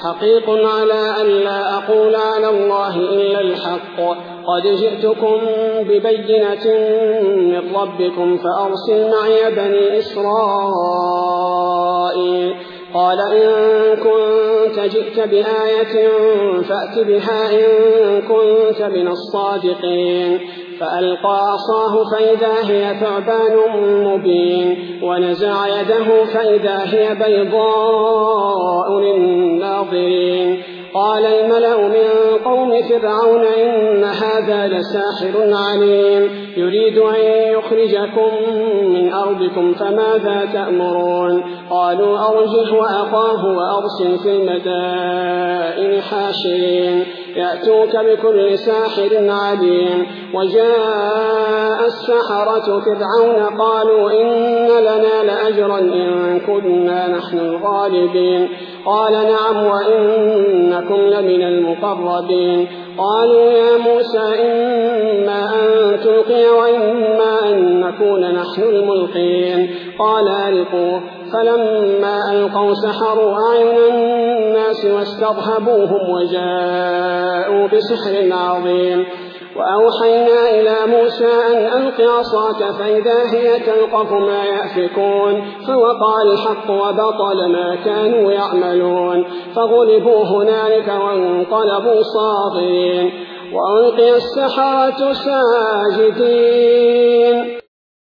حقيق على أن لا أقول على الله إلا الحق. قد جئتكم ببينة من ربكم فأرسل معي بني إسرائيل. قال إن كنت جئت بآية فأت بها إن كنت من الصادقين. فألقى عصاه فإذا هي ثعبان مبين ونزع يده فإذا هي بيضاء للناظرين. قال الملأ من قوم فرعون إن هذا لساحر عليم يريد أن يخرجكم من أرضكم فماذا تأمرون. قالوا أرجه وأخاه وأرسل في المدائن حاشرين يأتوك بكل ساحر عليم. وجاء السحرة فرعون قالوا إن لنا لأجرا إن كنا نحن الغالبين. قال نعم وإنكم لمن المقربين. قالوا يا موسى إما أن تلقي وإما أن نكون نحن الملقين. قال ألقوا. فلما ألقوا سحروا أعين الناس واسترهبوهم وجاءوا بسحر عظيم. وأوحينا إلى موسى أن ألق عصاك فإذا هي تلقف ما يأفكون. فوقع الحق وبطل ما كانوا يعملون. فغلبوا هنالك وانقلبوا صاغرين وألقي السحرة ساجدين.